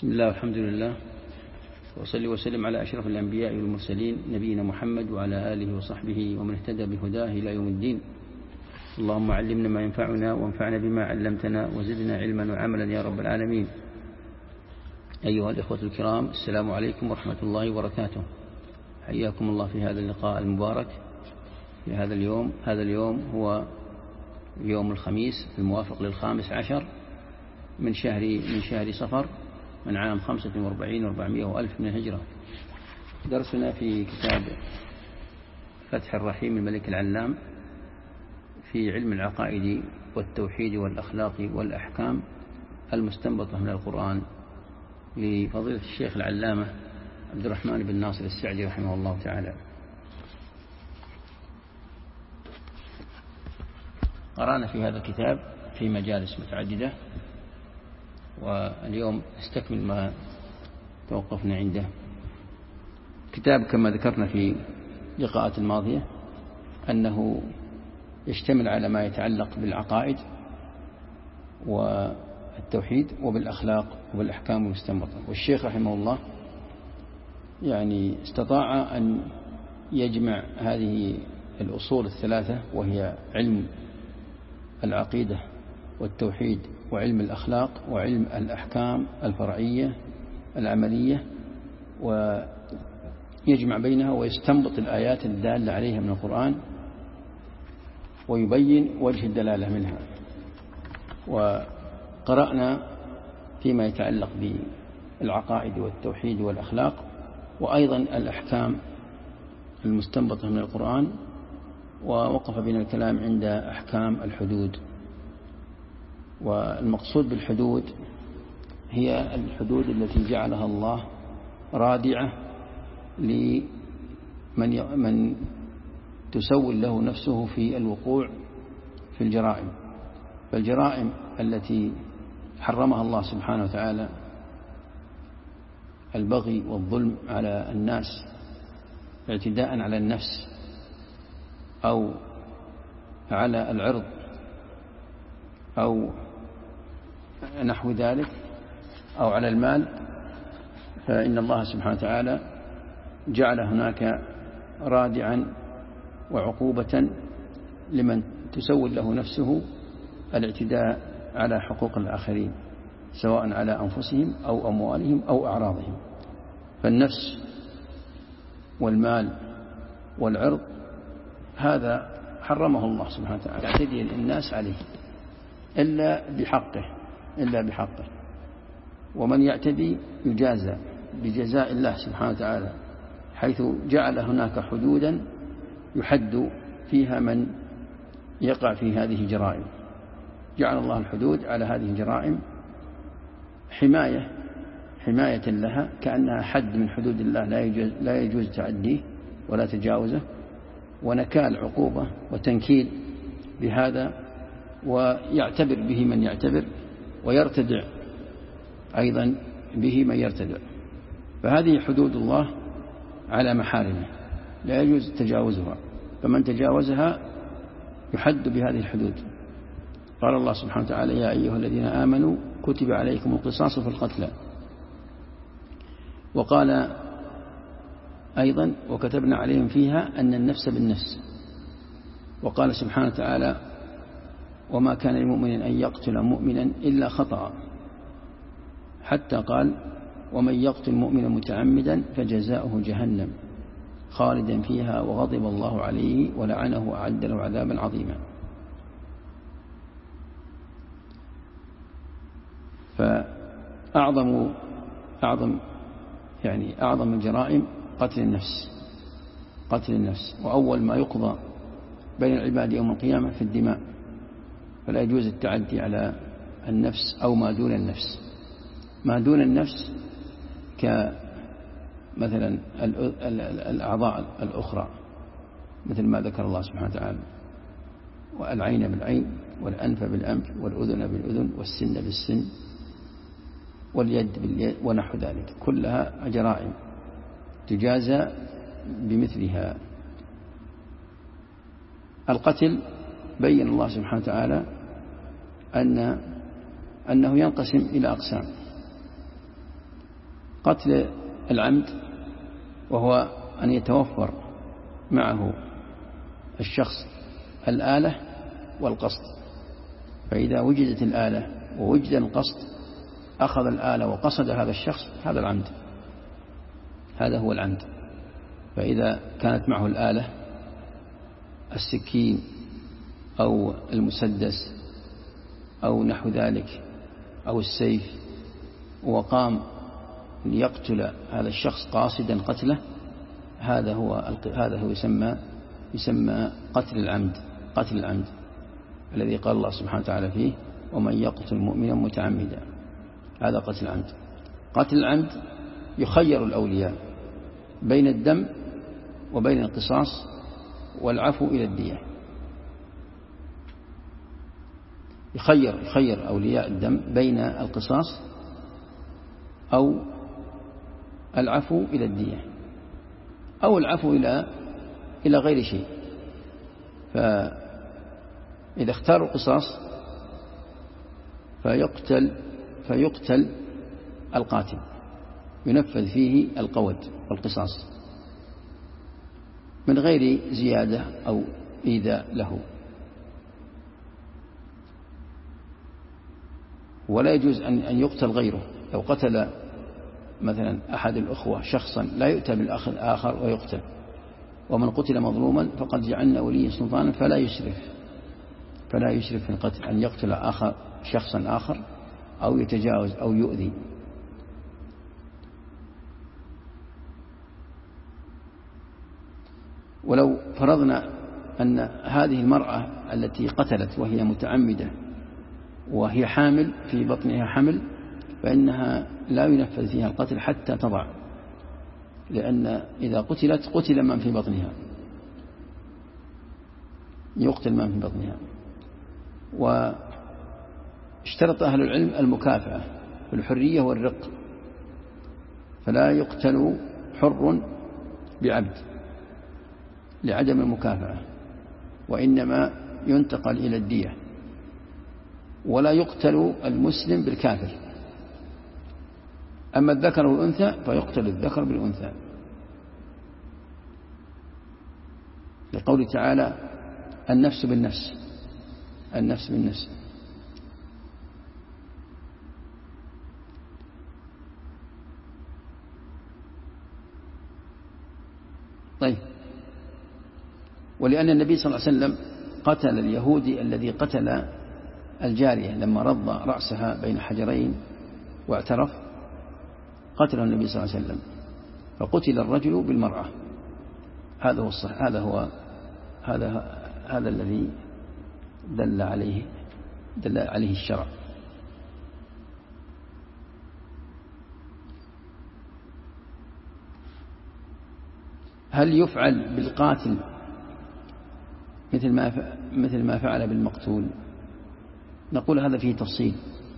بسم الله والحمد لله، وصلي وسلم على أشرف الأنبياء والمرسلين نبينا محمد وعلى آله وصحبه ومن اهتدى بهداه إلى يوم الدين. اللهم علمنا ما ينفعنا وانفعنا بما علمتنا وزدنا علما وعملا يا رب العالمين. أيها الإخوة الكرام، السلام عليكم ورحمة الله وبركاته. حياكم الله في هذا اللقاء المبارك في هذا اليوم. هذا اليوم هو يوم الخميس الموافق لل15 من شهر صفر من عام 45 و400 وألف من الهجرة. درسنا في كتاب فتح الرحيم الملك العلام في علم العقائد والتوحيد والأخلاق والأحكام المستنبطة من القرآن لفضيلة الشيخ العلامة عبد الرحمن بن ناصر السعدي رحمه الله تعالى. قرأنا في هذا الكتاب في مجالس متعددة، واليوم نستكمل ما توقفنا عنده. كتاب كما ذكرنا في اللقاءات الماضية أنه يشتمل على ما يتعلق بالعقائد والتوحيد وبالأخلاق وبالأحكام المستنبطة. والشيخ رحمه الله يعني استطاع أن يجمع هذه الأصول الثلاثة، وهي علم العقيدة والتوحيد وعلم الأخلاق وعلم الأحكام الفرعية العملية، ويجمع بينها ويستنبط الآيات الدالة عليها من القرآن ويبين وجه الدلالة منها. وقرأنا فيما يتعلق بالعقائد والتوحيد والأخلاق، وأيضا الأحكام المستنبطة من القرآن، ووقف بنا الكلام عند أحكام الحدود. والمقصود بالحدود هي الحدود التي جعلها الله رادعة لمن تسول له نفسه في الوقوع في الجرائم. فالجرائم التي حرمها الله سبحانه وتعالى، البغي والظلم على الناس اعتداء على النفس أو على العرض أو نحو ذلك أو على المال، فإن الله سبحانه وتعالى جعل هناك رادعا وعقوبة لمن تسول له نفسه الاعتداء على حقوق الآخرين، سواء على أنفسهم أو أموالهم أو أعراضهم. فالنفس والمال والعرض هذا حرمه الله سبحانه وتعالى، يعتدي الناس عليه إلا بحقه. ومن يعتدي يجازى بجزاء الله سبحانه وتعالى، حيث جعل هناك حدودا يحد فيها من يقع في هذه الجرائم. جعل الله الحدود على هذه الجرائم حماية لها، كأنها حد من حدود الله لا يجوز تعديه ولا تجاوزه، ونكال عقوبة وتنكيل بهذا، ويعتبر به من يعتبر، ويرتدع أيضا به من يرتدع. فهذه حدود الله على محارمه لا يجوز تجاوزها، فمن تجاوزها يحد بهذه الحدود. قال الله سبحانه وتعالى: يا أيها الذين آمنوا كتب عليكم القصاص في القتلى. وقال أيضا: وكتبنا عليهم فيها أن النفس بالنفس. وقال سبحانه وتعالى: وما كان لمؤمن أن يقتل مؤمنا إلا خطأ، حتى قال: ومن يقتل مؤمنا متعمدا فجزاؤه جهنم خالدا فيها وغضب الله عليه ولعنه وأعد له عذابا عظيما. فأعظم الجرائم قتل النفس، وأول ما يقضى بين العباد يوم القيامة في الدماء، فلا يجوز التعدي على النفس أو ما دون النفس. ما دون النفس كمثلا الأعضاء الأخرى، مثل ما ذكر الله سبحانه وتعالى: والعين بالعين والأنف بالأنف والأذن بالأذن والسن بالسن واليد باليد ونحو ذلك، كلها جرائم تجازى بمثلها. القتل بين الله سبحانه وتعالى أنه ينقسم إلى أقسام. قتل العمد وهو أن يتوفر معه الشخص الآلة والقصد، فإذا وجدت الآلة ووجد القصد أخذ الآلة وقصد هذا الشخص، هذا العمد، هذا هو العمد. فإذا كانت معه الآلة السكين أو المسدس أو نحو ذلك أو السيف، وقام ليقتل هذا الشخص قاصدا قتله، هذا هو يسمى قتل العمد، قتل العمد الذي قال الله سبحانه وتعالى فيه: ومن يقتل مؤمنا متعمدا، هذا قتل العمد. قتل العمد يخير الأولياء بين الدم وبين القصاص والعفو إلى الدية. يخير أولياء الدم بين القصاص أو العفو إلى الدية أو العفو إلى غير شيء. فإذا اختاروا القصاص فيقتل القاتل، ينفذ فيه القود والقصاص من غير زيادة أو إيذاء له. ولا يجوز أن يقتل غيره. لو قتل مثلا أحد الأخوة شخصا لا يؤتى بالأخ الآخر ويقتل. ومن قتل مظلوما فقد جعلنا ولي سلطانا فلا يسرف في القتل، أن يقتل شخصا آخر أو يتجاوز أو يؤذي. ولو فرضنا أن هذه المرأة التي قتلت وهي متعمدة وهي حامل في بطنها حمل، فإنها لا ينفذ فيها القتل حتى تضع، لأن إذا قتلت قتل من في بطنها، يقتل من في بطنها. واشترط أهل العلم المكافأة في الحرية والرق، فلا يقتل حر بعبد لعدم المكافأة، وإنما ينتقل إلى الدية. ولا يقتل المسلم بالكافر. أما الذكر والأنثى فيقتل الذكر بالأنثى، لقوله تعالى: النفس بالنفس، النفس بالنفس. طيب، ولأن النبي صلى الله عليه وسلم قتل اليهودي الذي قتل الجارية لما رض رأسها بين حجرين واعترف، قتله النبي صلى الله عليه وسلم، فقتل الرجل بالمرأة. هذا هو الصح، هذا الذي دل عليه الشرع. هل يفعل بالقاتل مثل ما فعل بالمقتول؟ نقول هذا فيه تفصيل،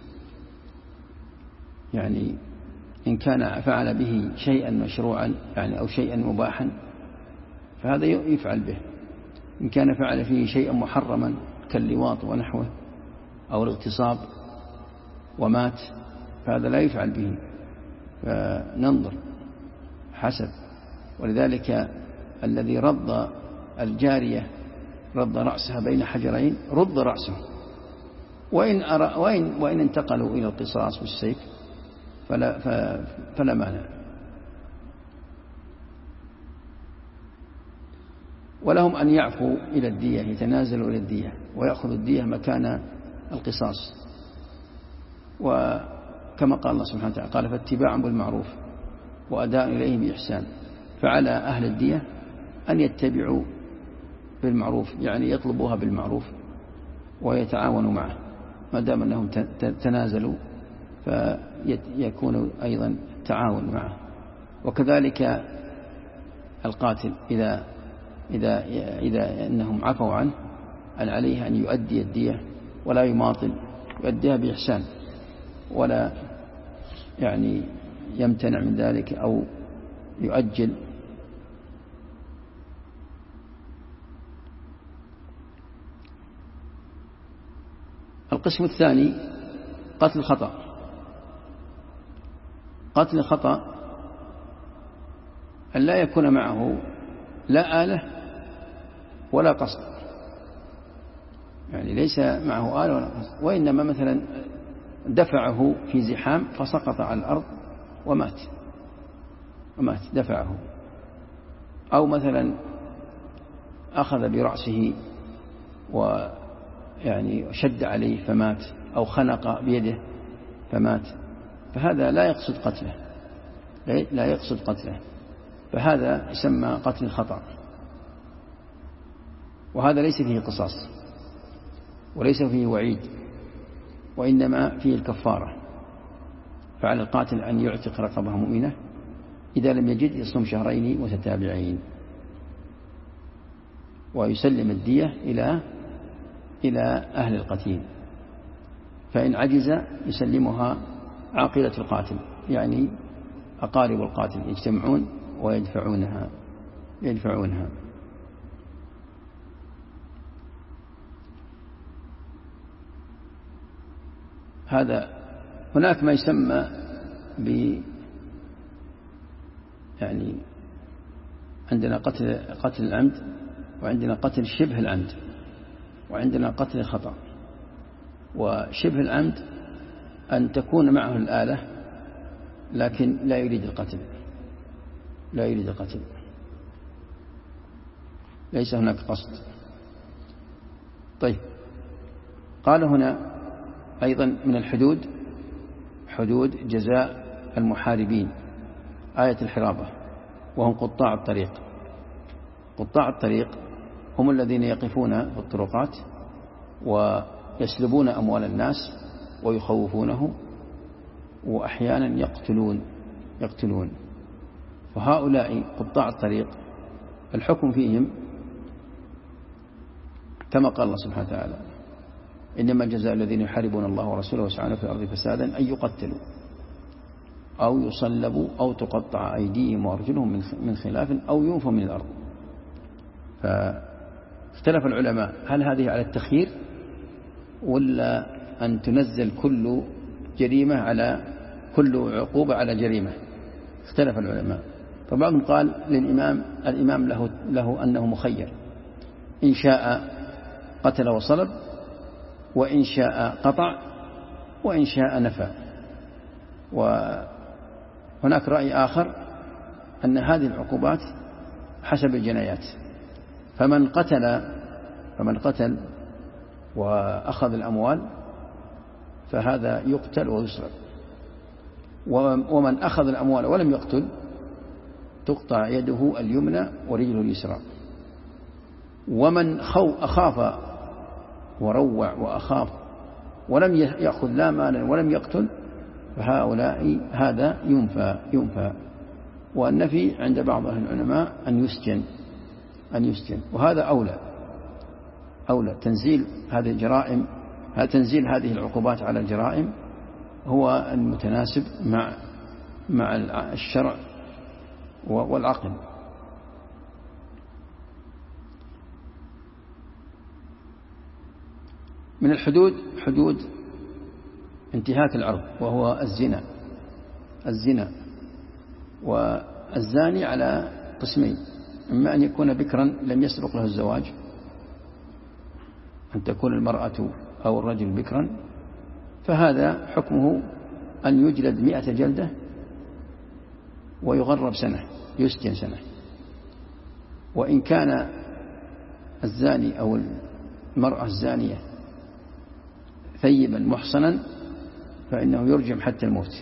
يعني إن كان فعل به شيئا مشروعا يعني أو شيئا مباحا فهذا يفعل به. إن كان فعل فيه شيئا محرما كاللواط ونحوه أو الاغتصاب ومات فهذا لا يفعل به، فننظر حسب. ولذلك الذي رض الجارية رض رأسها بين حجرين رض رأسه، وإن انتقلوا إلى القصاص والسيف فلا مانع. ولهم أن يعفوا إلى الدية، يتنازلوا إلى الدية ويأخذوا الدية مكان القصاص. وكما قال الله سبحانه وتعالى قال: فاتباع بالمعروف وأداء إليه بإحسان. فعلى أهل الدية أن يتبعوا بالمعروف، يعني يطلبوها بالمعروف ويتعاونوا معه، ما دام أنهم تنازلوا فيكون أيضا تعاون معه. وكذلك القاتل إذا أنهم عفوا عنه أن عليه أن يؤدي الدية ولا يماطل، يؤديها بإحسان ولا يعني يمتنع من ذلك أو يؤجل. القسم الثاني قتل الخطأ. قتل الخطأ أن لا يكون معه لا آلة ولا قصد، يعني ليس معه آلة ولا قصد، وإنما مثلا دفعه في زحام فسقط على الأرض ومات دفعه، أو مثلا أخذ برأسه ويعني شد عليه فمات، أو خنق بيده فمات، فهذا لا يقصد قتله، فهذا يسمى قتل الخطأ، وهذا ليس فيه قصاص وليس فيه وعيد، وإنما فيه الكفارة. فعلى القاتل أن يعتق رقبة مؤمنة، إذا لم يجد يصوم شهرين متتابعين، ويسلم الدية إلى أهل القتيل، فإن عجز يسلمها عاقلة القاتل، يعني أقارب القاتل يجتمعون ويدفعونها. هذا. هناك ما يسمى يعني عندنا قتل العمد، وعندنا قتل شبه العمد، وعندنا قتل الخطأ. وشبه العمد أن تكون معه الآلة لكن لا يريد القتل، ليس هناك قصد. طيب، قال هنا أيضا من الحدود حدود جزاء المحاربين، آية الحرابة، وهم قطاع الطريق. قطاع الطريق هم الذين يقفون في الطرقات ويسلبون أموال الناس ويخوفونه، وأحيانا يقتلون. فهؤلاء قطاع الطريق الحكم فيهم كما قال الله سبحانه وتعالى: إنما جزاء الذين يحاربون الله ورسوله ويسعون في الأرض فسادا أن يقتلوا أو يصلبوا أو تقطع أيديهم وأرجلهم من خلاف أو ينفوا من الأرض. فاختلف العلماء هل هذه على التخيير ولا أن تنزل كل جريمة على كل عقوبة على جريمة؟ اختلف العلماء، فبعضهم قال الإمام له أنه مخير، إن شاء قتل وصلب، وإن شاء قطع، وإن شاء نفى. وهناك رأي آخر أن هذه العقوبات حسب الجنايات، فمن قتل وأخذ الأموال فهذا يقتل ويصلب، ومن أخذ الأموال ولم يقتل تقطع يده اليمنى ورجله اليسرى. ومن أخاف وروع وأخاف ولم يأخذ لا مالا ولم يقتل فهؤلاء هذا ينفى. والنفي عند بعض أهل العلماء أن يسجن، وهذا أولى. تنزيل هذه الجرائم، تنزيل هذه العقوبات على الجرائم هو المتناسب مع الشرع والعقل. من الحدود حدود انتهاك العرض، وهو الزنا. والزاني على قسمين: إما أن يكون بكرا لم يسبق له الزواج، أن تكون المرأة أو الرجل بكرا، فهذا حكمه أن يجلد 100 جلدة ويغرب سنة، يسجن سنة. وإن كان الزاني أو المرأة الزانية ثيبا محصنا فإنه يرجم حتى الموت،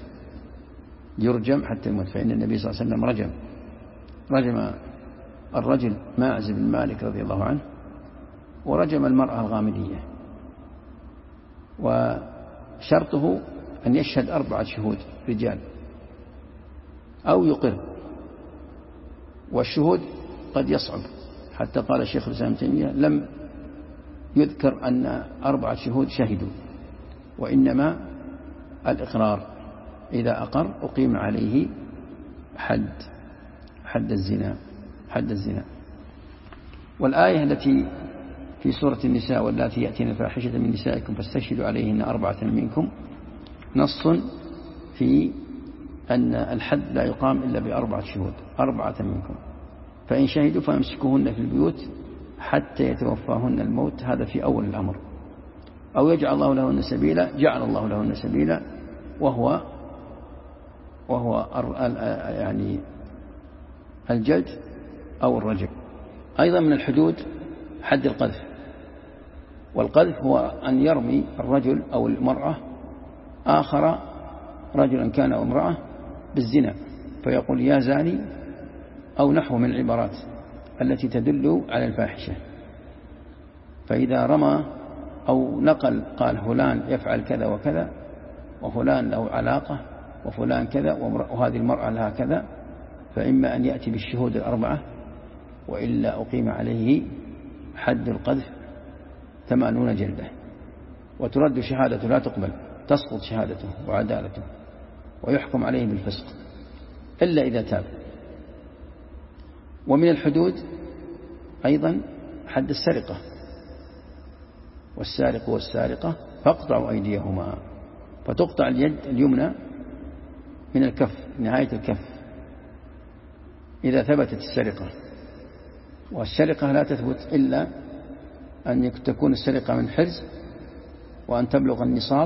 فإن النبي صلى الله عليه وسلم رجم الرجل ماعز بن مالك رضي الله عنه، ورجم المرأة الغامدية. وشرطه أن يشهد 4 شهود رجال أو يقر، والشهود قد يصعب، حتى قال الشيخ الإسلام تيمية لم يذكر أن 4 شهود شهدوا، وإنما الإقرار، إذا أقر أقيم عليه حد الزنا. والآية التي في سورة النساء: واللاتي يأتين الفاحشة من نسائكم فاستشهدوا عليهن 4 منكم، نص في أن الحد لا يقام إلا ب4 شهود، 4 منكم، فإن شهدوا فامسكوهن في البيوت حتى يتوفاهن الموت. هذا في أول الأمر. أو يجعل الله لهن سبيلا، جعل الله لهن سبيلا، وهو يعني الجلد أو الرجم. أيضا من الحدود حد القذف، والقذف هو أن يرمي الرجل أو المرأة آخر، رجلا كان أو امرأة، بالزنا، فيقول يا زاني أو نحو من العبارات التي تدل على الفاحشة. فإذا رمى أو نقل قال فلان يفعل كذا وكذا، وفلان له علاقة، وفلان كذا، وهذه المرأة لها كذا، فإما أن يأتي بالشهود 4، وإلا أقيم عليه حد القذف 80 جلدة، وترد شهادته، لا تقبل، تسقط شهادته وعدالته، ويحكم عليه بالفسق إلا إذا تاب. ومن الحدود أيضا حد السرقة، والسارق والسارقة فاقطعوا أيديهما، فتقطع اليد اليمنى من الكف، نهاية الكف، إذا ثبتت السرقة. والسرقة لا تثبت إلا أن تكون السرقة من حرز، وأن تبلغ النصاب،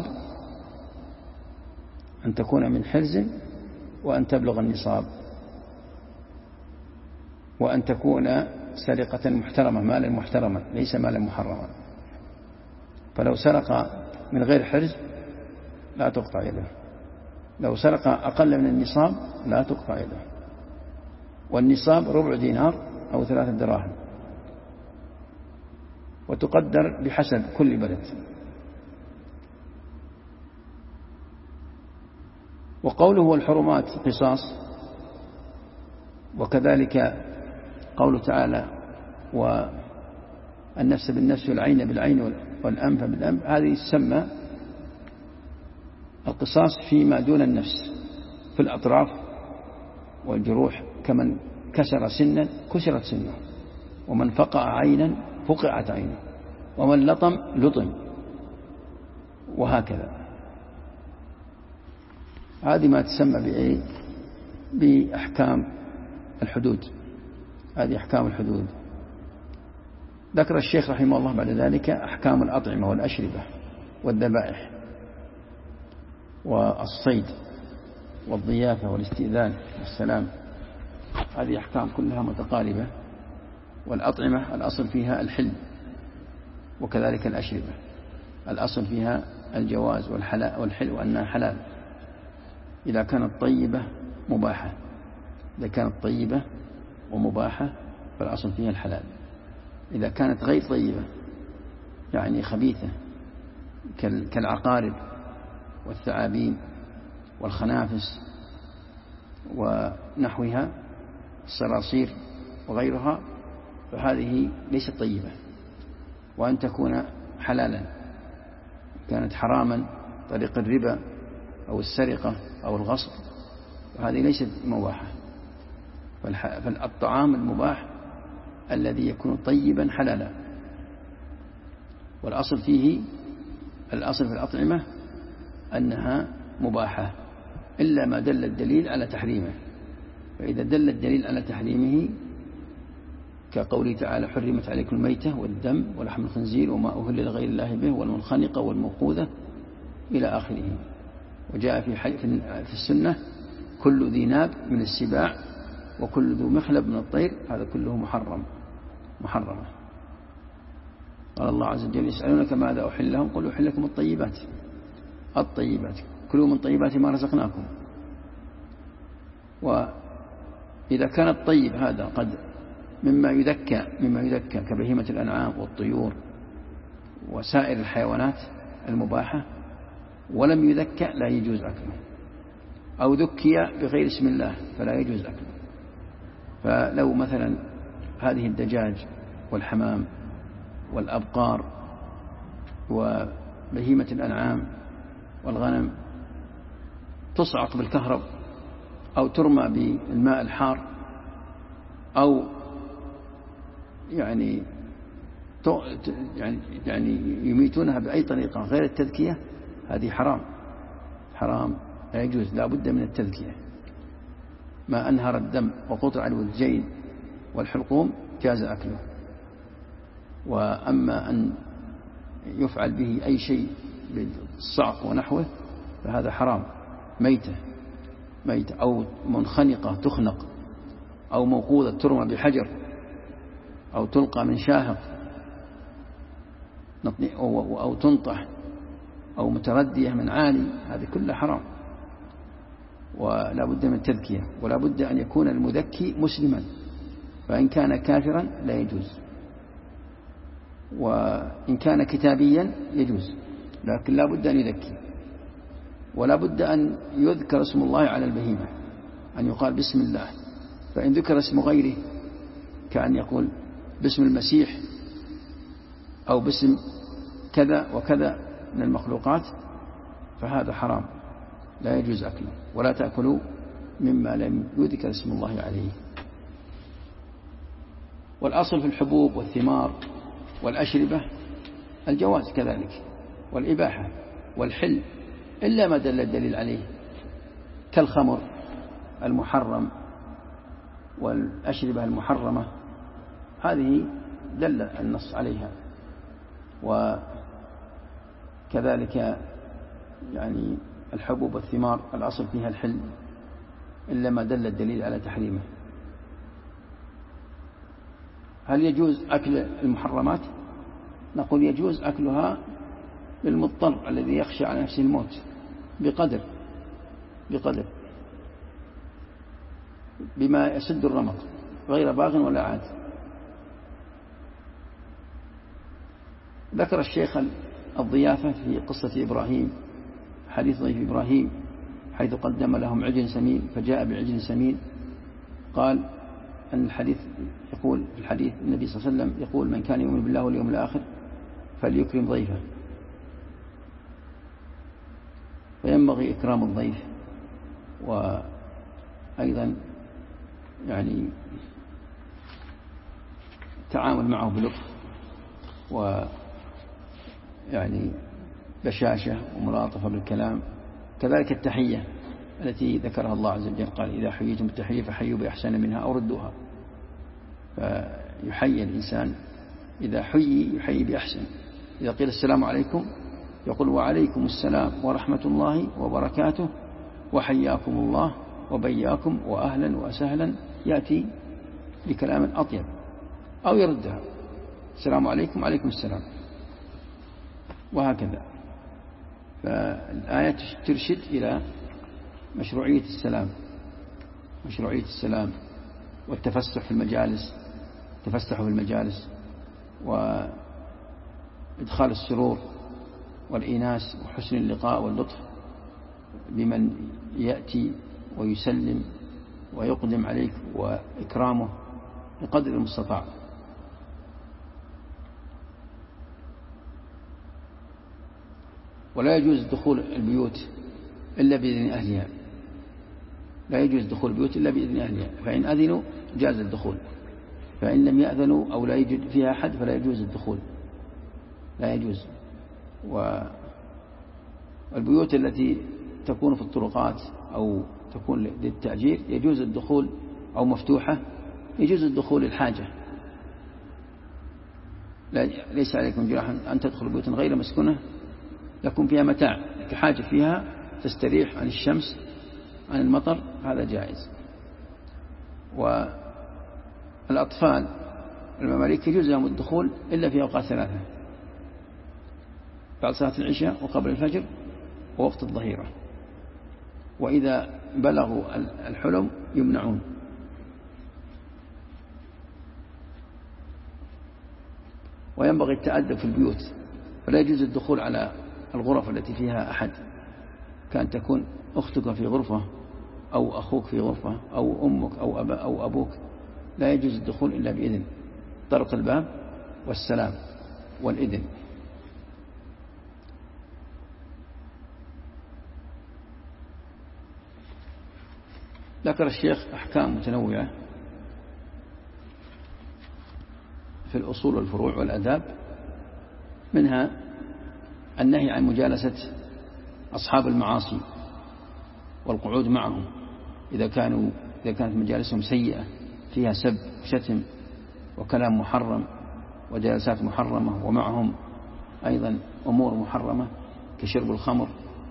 أن تكون من حرز وأن تبلغ النصاب، وأن تكون سرقة محترمة، مالا محترما ليس مالا محرما. فلو سرق من غير حرز لا تقطع يده، لو سرق أقل من النصاب لا تقطع يده. والنصاب 4 دينار أو 3 دراهم، وتقدر بحسب كل بلد. وقوله والحرمات قصاص، وكذلك قوله تعالى والنفس بالنفس والعين بالعين والأنف بالأنف، هذه تسمى القصاص فيما دون النفس، في الأطراف والجروح، كمن كسر سنا كسرت سنه، ومن فقع عينا فقعت عينه، ومن لطم لطم، وهكذا. هذه ما تسمى بأحكام الحدود، هذه أحكام الحدود. ذكر الشيخ رحمه الله بعد ذلك أحكام الأطعمة والأشربة والذبائح والصيد والضيافة والاستئذان والسلام، هذه أحكام كلها متقاربة. والأطعمة الأصل فيها الحل، وكذلك الأشربة الأصل فيها الجواز والحل، وأنها حلال إذا كانت طيبة مباحة. إذا كانت طيبة ومباحة فالأصل فيها الحلال. إذا كانت غير طيبة يعني خبيثة كالعقارب والثعابين والخنافس ونحوها، الصراصير وغيرها، فهذه ليست طيبة. وأن تكون حلالا، كانت حراما طريق الربا أو السرقة أو الغصب، وهذه ليست مباحة. فالطعام المباح الذي يكون طيبا حلالا. والأصل فيه، الأصل في الأطعمة أنها مباحة إلا ما دل الدليل على تحريمه. فإذا دل الدليل على تحريمه كقوله تعالى حرمت عليكم الميتة والدم ولحم الخنزير وما أهل لغير الله به والمنخنقة والموقوذة إلى آخره. وجاء في السنة كل ذي ناب من السباع وكل ذو مخلب من الطير، هذا كله محرمة. قال الله عز وجل يسألونك ماذا أحل لهم قل أحل لكم الطيبات كلوا من طيبات ما رزقناكم. وإذا كان الطيب هذا قد مما يذكى كبهيمة الأنعام والطيور وسائر الحيوانات المباحة، ولم يذكى لا يجوز أكله، أو ذكي بغير اسم الله فلا يجوز أكله. فلو مثلا هذه الدجاج والحمام والأبقار وبهيمة الأنعام والغنم تصعق بالكهرب أو ترمى بالماء الحار أو يعني يميتونها بأي طريقة غير التذكية، هذه حرام لا يجوز، لا بد من التذكية. ما أنهر الدم وقطع الودجين والحلقوم جاز أكله. وأما أن يفعل به أي شيء بالصعق ونحوه فهذا حرام، ميتة أو منخنقة تخنق، أو موقوذة ترمى بحجر، أو تلقى من شاهق، أو تنطح، أو متردية من عالي، هذه كلها حرام. ولا بد من تذكية، ولا بد أن يكون المذكي مسلما، فإن كان كافرا لا يجوز، وإن كان كتابيا يجوز، لكن لا بد أن يذكي. ولا بد أن يذكر اسم الله على البهيمة، أن يقال بسم الله. فإن ذكر اسم غيره كأن يقول باسم المسيح أو باسم كذا وكذا من المخلوقات فهذا حرام، لا يجوز أكله. ولا تأكلوا مما لم يذكر اسم الله عليه. والأصل في الحبوب والثمار والأشربة الجواز كذلك، والإباحة والحل، إلا ما دل الدليل عليه، كالخمر المحرم والأشربة المحرمة، هذه دل النص عليها. وكذلك يعني الحبوب والثمار الأصل فيها الحل إلا ما دل الدليل على تحريمه. هل يجوز أكل المحرمات؟ نقول يجوز أكلها للمضطر الذي يخشى على نفسه الموت بقدر بما يسد الرمق غير باغ ولا عاد. ذكر الشيخ الضيافة في قصة إبراهيم، حديث ضيف إبراهيم، حيث قدم لهم عجل سمين فجاء بعجل سمين. قال أن الحديث يقول في الحديث النبي صلى الله عليه وسلم يقول من كان يؤمن بالله واليوم الآخر فليكرم ضيفه، فينبغي إكرام الضيف، وأيضا يعني تعامل معه بلطف ويعني بشاشة وملاطفة بالكلام. كذلك التحية التي ذكرها الله عز وجل، قال إذا حييتم بالتحية فحيوا بأحسن منها أو ردوها. فيحيي الإنسان إذا يحيي بأحسن. إذا قيل السلام عليكم يقول وعليكم السلام ورحمة الله وبركاته وحياكم الله وبياكم وأهلا وسهلا، يأتي بكلام أطيب، أو يردها السلام عليكم وعليكم السلام، وهكذا. فالآية ترشد إلى مشروعية السلام والتفسح في المجالس، تفسحوا في المجالس، وإدخال السرور والإناس وحسن اللقاء واللطف بمن يأتي ويسلم ويقدم عليك، وإكرامه بقدر المستطاع. ولا يجوز دخول البيوت إلا بإذن أهلها، لا يجوز دخول البيوت إلا بإذن أهلها، فإن أذنوا جاز الدخول، فإن لم يأذنوا أو لا يوجد فيها أحد فلا يجوز الدخول، لا يجوز. والبيوت التي تكون في الطرقات أو تكون للتأجير يجوز الدخول، أو مفتوحة يجوز الدخول للحاجة، ليس عليكم جناح أن تدخلوا بيوتا غير مسكونة لكم فيها متاع، كحاجة فيها تستريح عن الشمس عن المطر، هذا جائز. والأطفال المماليك يجوز لهم الدخول إلا في أوقات ثلاثة: بعد صلاة العشاء وقبل الفجر ووقت الظهيرة، وإذا بلغوا الحلم يمنعون. وينبغي التأدب في البيوت، فلا يجوز الدخول على الغرف التي فيها أحد، كان تكون أختك في غرفة أو أخوك في غرفة أو أمك أو أبوك، لا يجوز الدخول إلا بإذن، طرق الباب والسلام والإذن. ذكر الشيخ أحكام متنوعة في الأصول والفروع والأداب، منها النهي عن مجالسة أصحاب المعاصي والقعود معهم، إذا كانت مجالسهم سيئة فيها سب وشتم وكلام محرم وجلسات محرمة، ومعهم أيضا أمور محرمة كشرب الخمر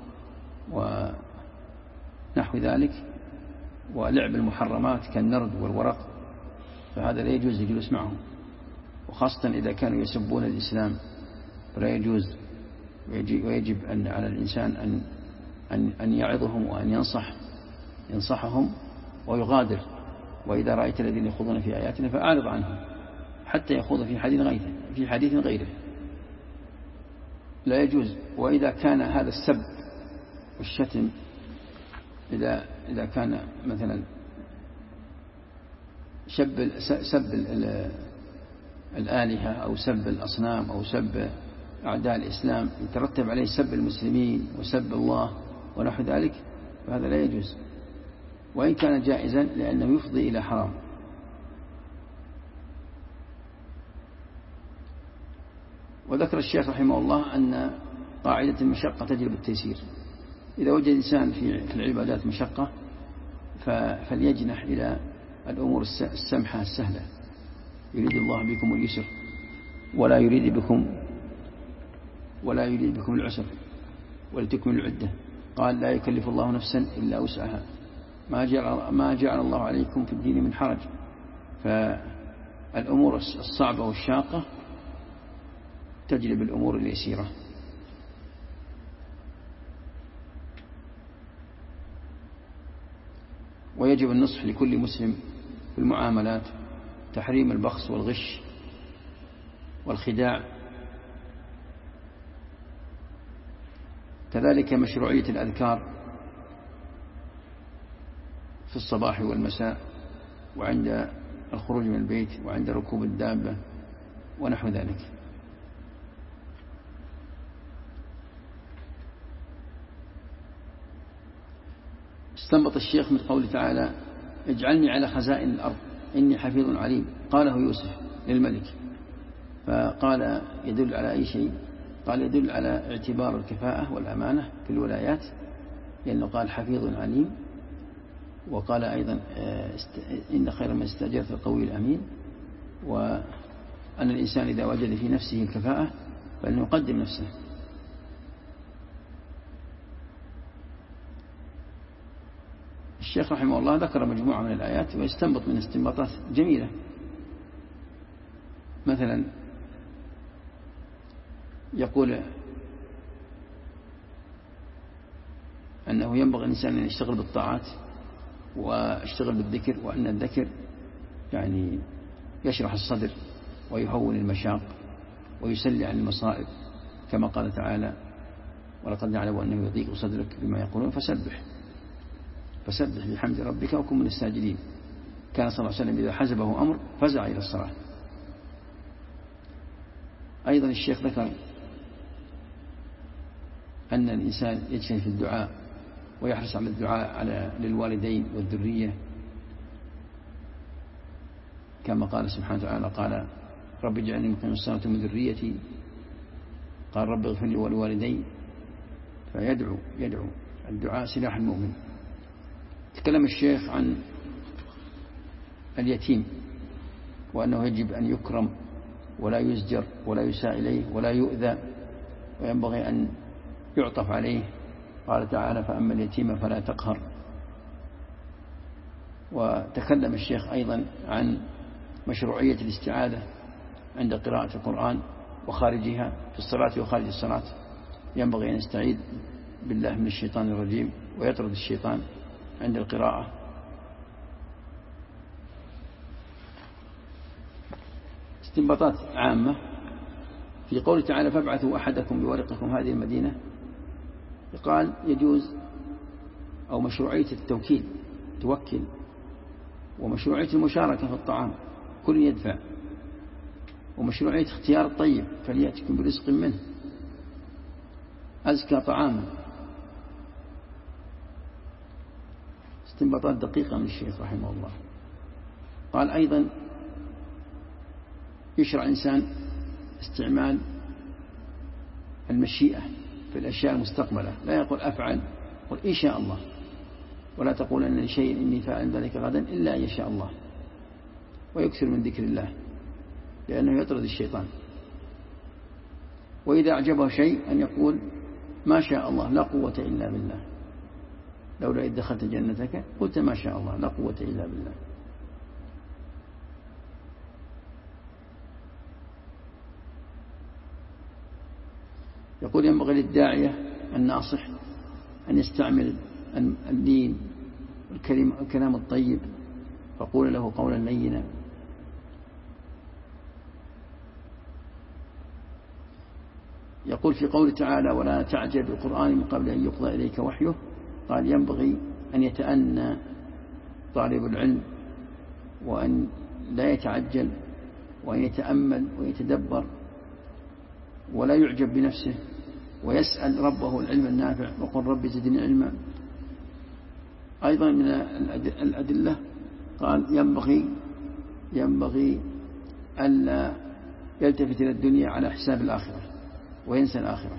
ونحو ذلك ولعب المحرمات كالنرد والورق، فهذا لا يجوز الجلوس معهم. وخاصة إذا كانوا يسبون الإسلام فلا يجوز، ويجب أن على الإنسان أن يعظهم وأن ينصحهم ويغادر. وإذا رأيت الذين يخوضون في آياتنا فأعرض عنهم حتى يخوض في حديث غيره، لا يجوز. وإذا كان هذا السب والشتم إذا كان مثلا سب الآلهة أو سب الأصنام أو سب أعداء الإسلام يترتب عليه سب المسلمين وسب الله ونحو ذلك، فهذا لا يجوز، وإن كان جائزا لأنه يفضي إلى حرام. وذكر الشيخ رحمه الله أن قاعدة المشقة تجلب التيسير. إذا وجد إنسان في العبادات مشقة فليجنح إلى الأمور السمحة السهلة، يريد الله بكم اليسر ولا يريد بكم العسر ولتكملوا العدة. قال لا يكلف الله نفسا إلا وسعها، ما جعل الله عليكم في الدين من حرج. فالأمور الصعبة والشاقة تجلب الأمور اليسيرة. ويجب النصح لكل مسلم في المعاملات، تحريم البخس والغش والخداع، كذلك مشروعية الأذكار في الصباح والمساء وعند الخروج من البيت وعند ركوب الدابة ونحو ذلك. استنبط الشيخ من قوله تعالى اجعلني على خزائن الأرض إني حفيظ عليم، قاله يوسف للملك، فقال يدل على أي شيء؟ قال يدل على اعتبار الكفاءة والأمانة في الولايات، لأنه قال حفيظ عليم، وقال أيضا إن خير من استأجرت القوي الأمين، وأن الإنسان إذا وجد في نفسه الكفاءة فإنه يقدم نفسه. الشيخ رحمه الله ذكر مجموعة من الآيات ويستنبط من استنباطات جميلة. مثلا يقول أنه ينبغي الإنسان أن يشتغل بالطاعات ويشتغل بالذكر، وأن الذكر يعني يشرح الصدر ويهون المشاق ويسلي عن المصائب، كما قال تعالى ولقد نعلم أنه يضيق صدرك بما يقولون فسبح بحمد ربك وكن من الساجدين. كان صلى الله عليه وسلم إذا حزبه أمر فزع إلى الصلاة. أيضا الشيخ ذكر أن الإنسان يجتهد في الدعاء ويحرص على الدعاء للوالدين والذرية، كما قال سبحانه وتعالى قال رب اجعلني مقيم الصلاة من ذريتي، قال رب اغفر لي ولوالدي، فيدعو الدعاء سلاح المؤمن. تكلم الشيخ عن اليتيم وأنه يجب أن يكرم ولا يزجر ولا يساء إليه ولا يؤذى، وينبغي أن يعطف عليه. قال تعالى فأما اليتيم فلا تقهر. وتكلم الشيخ أيضا عن مشروعية الاستعاذة عند قراءة القرآن وخارجها في الصلاة وخارج الصلاة، ينبغي أن يستعيذ بالله من الشيطان الرجيم ويطرد الشيطان عند القراءة. استنباطات عامة في قوله تعالى فابعثوا أحدكم بورقكم هذه المدينة، قال يجوز أو مشروعية التوكيل توكل، ومشروعية المشاركة في الطعام كل يدفع، ومشروعية اختيار الطيب فليأتكم برزق منه أزكى طعاما. استنباطات دقيقة من الشيخ رحمه الله. قال أيضا يشرع الإنسان استعمال المشيئة في الأشياء المستقبلة، لا يقول أفعل، قل إن شاء الله، ولا تقولن لشيء إني فاعل ذلك غدا إلا أن يشاء الله، ويكثر من ذكر الله لأنه يطرد الشيطان. وإذا أعجبه شيء أن يقول ما شاء الله لا قوة إلا بالله، لولا إذ دخلت جنتك قلت ما شاء الله لا قوة إلا بالله. يقول ينبغي للداعية الناصح أن يستعمل اللين والكلام الطيب، فقول له قولا لينا. يقول في قوله تعالى ولا تعجل بالقرآن من قبل أن يقضى إليك وحيه، قال ينبغي أن يتأنى طالب العلم وأن لا يتعجل وأن يتأمل ويتدبر ولا يعجب بنفسه، ويسأل ربه العلم النافع وقل رب زدني علما. أيضا من الأدلة قال ينبغي ألا يلتفت إلى الدنيا على حساب الآخرة وينسى الآخرة،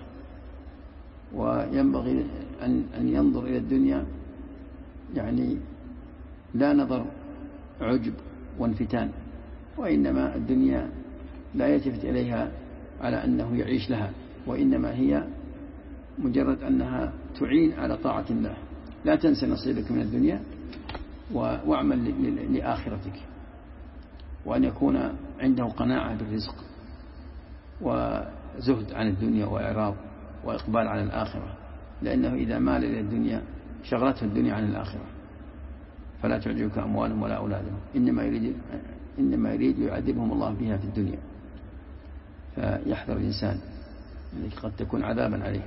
وينبغي أن ينظر إلى الدنيا يعني لا نظر عجب وانفتان، وإنما الدنيا لا يلتفت إليها على أنه يعيش لها، وإنما هي مجرد أنها تعين على طاعة الله. لا تنسى نصيبك من الدنيا واعمل لآخرتك، وأن يكون عنده قناعة بالرزق وزهد عن الدنيا وإعراض وإقبال على الآخرة، لأنه إذا مال إلى الدنيا شغلته الدنيا عن الآخرة. فلا تعجبك أموالهم ولا أولادهم إنما يريد يعذبهم الله بها في الدنيا، فيحذر الإنسان التي قد تكون عذابا عليه.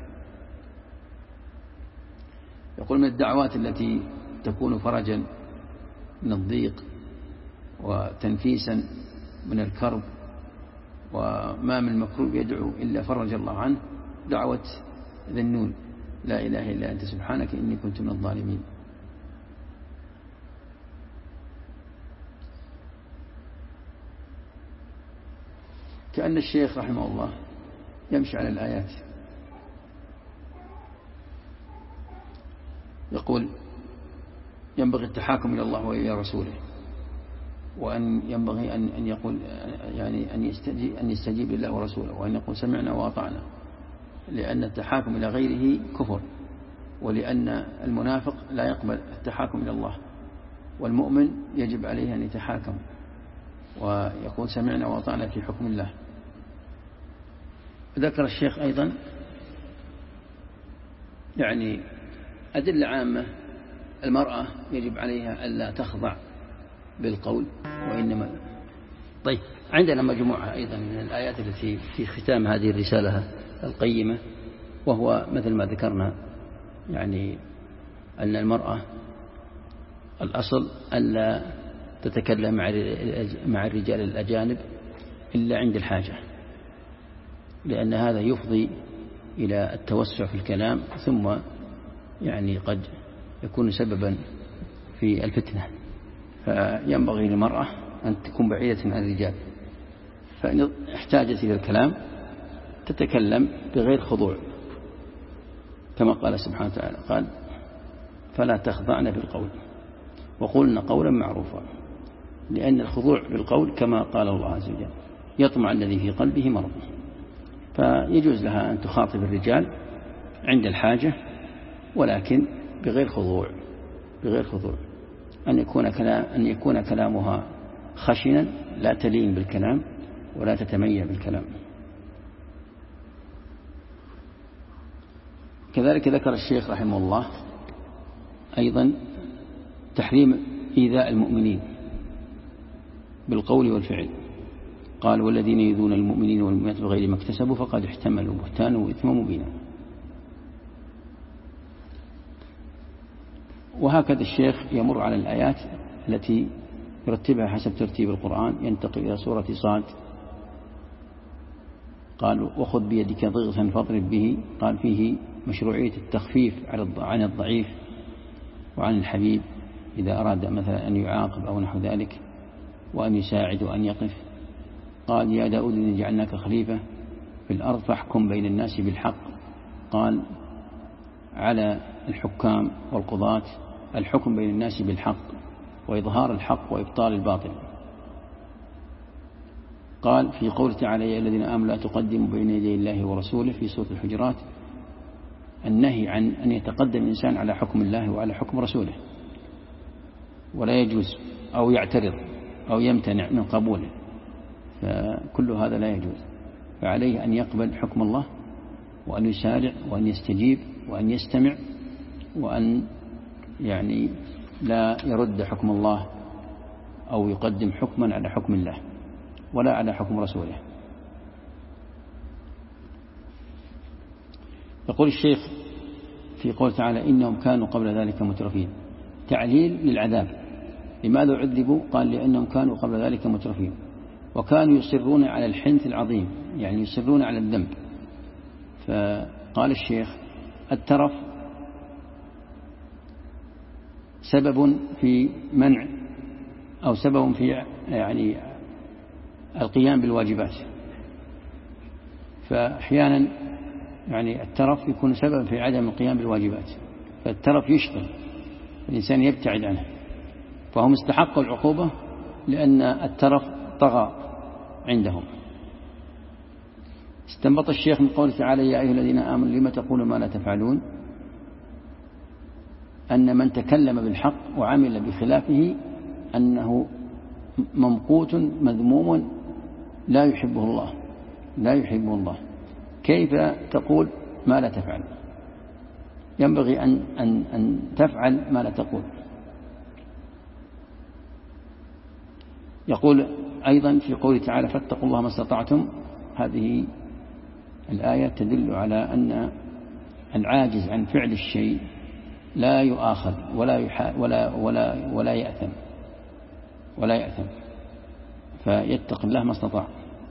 يقول من الدعوات التي تكون فرجا من الضيق وتنفيسا من الكرب وما من مكروب يدعو إلا فرج الله عنه دعوة ذي النون لا إله إلا أنت سبحانك إني كنت من الظالمين. كأن الشيخ رحمه الله يمشي على الآيات. يقول ينبغي التحاكم إلى الله وإلى رسوله، وأن ينبغي أن يقول يعني أن يستجيب لله ورسوله، وأن يقول سمعنا وأطعنا، لأن التحاكم إلى غيره كفر، ولأن المنافق لا يقبل التحاكم إلى الله، والمؤمن يجب عليه أن يتحاكم ويقول سمعنا وأطعنا في حكم الله. ذكر الشيخ أيضا يعني أدلة عامة المرأة يجب عليها ألا تخضع بالقول وإنما. طيب عندنا مجموعة أيضا من الآيات التي في ختام هذه الرسالة القيمة، وهو مثل ما ذكرنا يعني أن المرأة الأصل ألا تتكلم مع الرجال الأجانب إلا عند الحاجة، لأن هذا يفضي إلى التوسع في الكلام، ثم يعني قد يكون سببا في الفتنة. فينبغي للمرأة أن تكون بعيدة عن الرجال، فإن احتاجت إلى الكلام تتكلم بغير خضوع، كما قال سبحانه وتعالى قال فلا تخضعن بالقول وقولن قولا معروفا، لأن الخضوع بالقول كما قال الله عز وجل يطمع الذي في قلبه مرض. فيجوز لها أن تخاطب الرجال عند الحاجة، ولكن بغير خضوع، أن يكون كلامها خشنا لا تلين بالكلام ولا تتميع بالكلام. كذلك ذكر الشيخ رحمه الله أيضا تحريم إيذاء المؤمنين بالقول والفعل. قال والذين يؤذون المؤمنين والمؤمنات بغير ما اكتسبوا فقد احتملوا بهتانا وإثما مبينا. وهكذا الشيخ يمر على الآيات التي يرتبها حسب ترتيب القرآن. ينتقل إلى سورة صاد، قال وخذ بيدك ضغثا فاضرب به، قال فيه مشروعية التخفيف عن الضعيف وعن الحبيب إذا أراد مثلا أن يعاقب أو نحو ذلك، وأن يساعد وأن يقف. قال يا داود إن جعلناك خليفة في الأرض فاحكم بين الناس بالحق. قال على الحكام والقضاة الحكم بين الناس بالحق وإظهار الحق وإبطال الباطل. قال في قوله تعالى: يا الذين آمنوا لا تقدموا بين يدي الله ورسوله، في سورة الحجرات، النهي عن أن يتقدم الإنسان على حكم الله وعلى حكم رسوله، ولا يجوز أو يعترض أو يمتنع من قبوله، فكل هذا لا يجوز. فعليه أن يقبل حكم الله وأن يسارع وأن يستجيب وأن يستمع، وأن يعني لا يرد حكم الله أو يقدم حكما على حكم الله ولا على حكم رسوله. يقول الشيخ في قول تعالى: إنهم كانوا قبل ذلك مترفين، تعليل للعذاب. لماذا عذبوا؟ قال: لأنهم كانوا قبل ذلك مترفين، وكانوا يصرون على الحنث العظيم، يعني يصرون على الذنب. فقال الشيخ: الترف سبب في منع أو سبب في يعني القيام بالواجبات. فأحيانا يعني الترف يكون سبب في عدم القيام بالواجبات، فالترف يشغل الإنسان يبتعد عنه، فهم استحقوا العقوبة لأن الترف طغى عندهم. استنبط الشيخ من قوله تعالى: يا أيها الذين آمنوا لما تقولون ما لا تفعلون، أن من تكلم بالحق وعمل بخلافه أنه ممقوت مذموم لا يحبه الله، لا يحبه الله. كيف تقول ما لا تفعل؟ ينبغي أن تفعل ما لا تقول. يقول أيضا في قوله تعالى: فاتقوا الله ما استطعتم. هذه الآية تدل على أن العاجز عن فعل الشيء لا يؤاخذ ولا يأثم فيتق الله ما استطاع.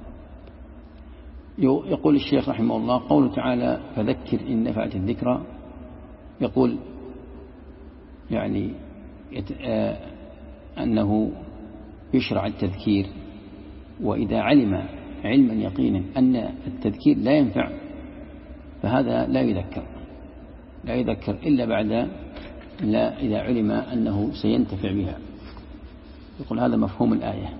يقول الشيخ رحمه الله: قوله تعالى: فذكر إن نفعت الذكرى، يقول يعني أنه يشرع التذكير، وإذا علم علما يقينا أن التذكير لا ينفع فهذا لا يذكر إلا بعد إذا علم أنه سينتفع بها. يقول هذا مفهوم الآية.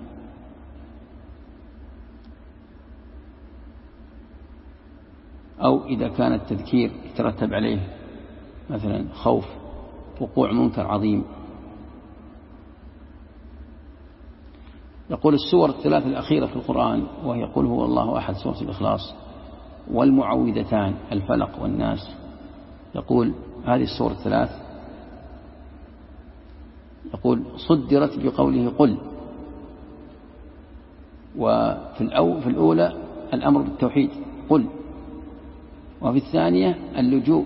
أو إذا كان التذكير يترتب عليه مثلا خوف وقوع منكر عظيم. يقول السور الثلاث الأخيرة في القرآن، وهي قل هو الله أحد سورة الإخلاص، والمعوذتان الفلق والناس، يقول هذه السور الثلاث يقول صدرت بقوله قل، وفي الأولى الأمر بالتوحيد قل، وفي الثانية اللجوء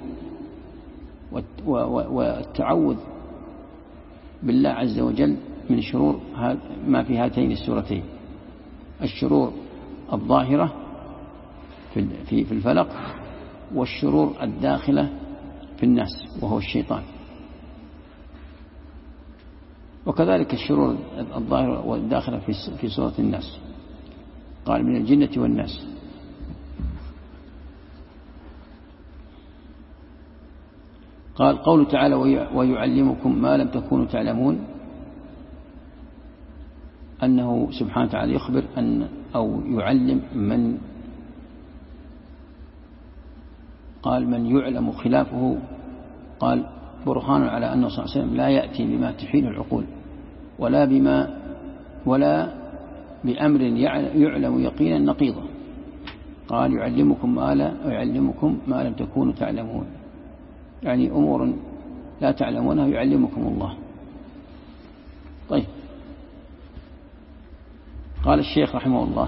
والتعوذ بالله عز وجل من شرور ما في هاتين السورتين: الشرور الظاهرة في الفلق، والشرور الداخلة في الناس وهو الشيطان، وكذلك الشرور الظاهرة والداخلة في سورة الناس، قال من الجنة والناس. قال قوله تعالى: ويعلمكم ما لم تكونوا تعلمون، أنه سبحانه وتعالى يخبر أو يعلم من يعلم خلافه. قال برهان على أنه صلى الله عليه وسلم لا يأتي بما تحيل العقول ولا بأمر يعلم يقينا نقيضا. قال يعلمكم ما لم تكونوا تعلمون، يعني أمور لا تعلمونها يعلمكم الله. طيب، قال الشيخ رحمه الله: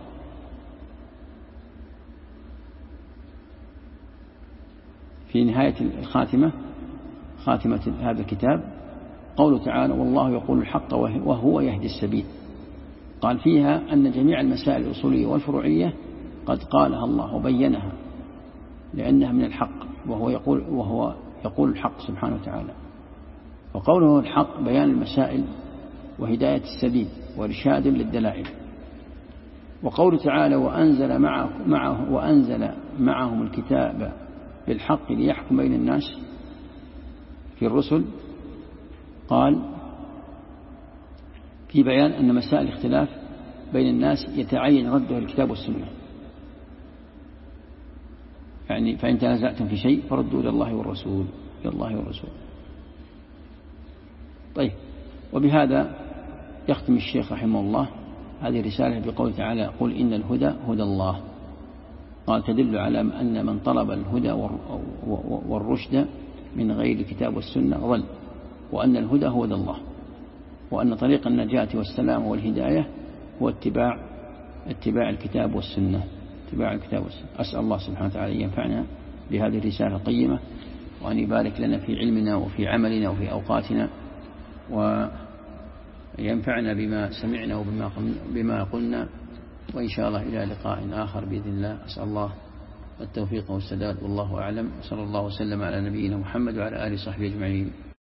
في نهاية خاتمة هذا الكتاب قوله تعالى: والله يقول الحق وهو يهدي السبيل. قال فيها أن جميع المسائل الأصولية والفروعية قد قالها الله وبينها لأنها من الحق، وهو يقول الحق سبحانه وتعالى. وقوله الحق بيان المسائل وهداية السبيل وإرشاد للدلائل. وقوله تعالى: وأنزل معهم الكتاب بالحق ليحكم بين الناس في الرسل، قال في بيان أن مسائل الاختلاف بين الناس يتعين ردها الكتاب والسنة، يعني فإن تنازعتم في شيء فردوا إلى الله والرسول، إلى الله والرسول. طيب، وبهذا يختم الشيخ رحمه الله هذه الرسالة بقول تعالى: قل إن الهدى هدى الله. قال: تدل على أن من طلب الهدى والرشد من غير الكتاب والسنة ضل، وأن الهدى هو هدى الله، وأن طريق النجاة والسلام والهداية هو اتباع الكتاب والسنة، اتباع الكتاب والسنة. أسأل الله سبحانه وتعالى أن ينفعنا بهذه الرسالة القيمة، وأن يبارك لنا في علمنا وفي عملنا وفي أوقاتنا، وينفعنا بما سمعنا وبما قلنا، وإن شاء الله إلى لقاء آخر بإذن الله. أسأل الله التوفيق والسداد، والله أعلم، وصلى الله وسلم على نبينا محمد وعلى آله وصحبه أجمعين.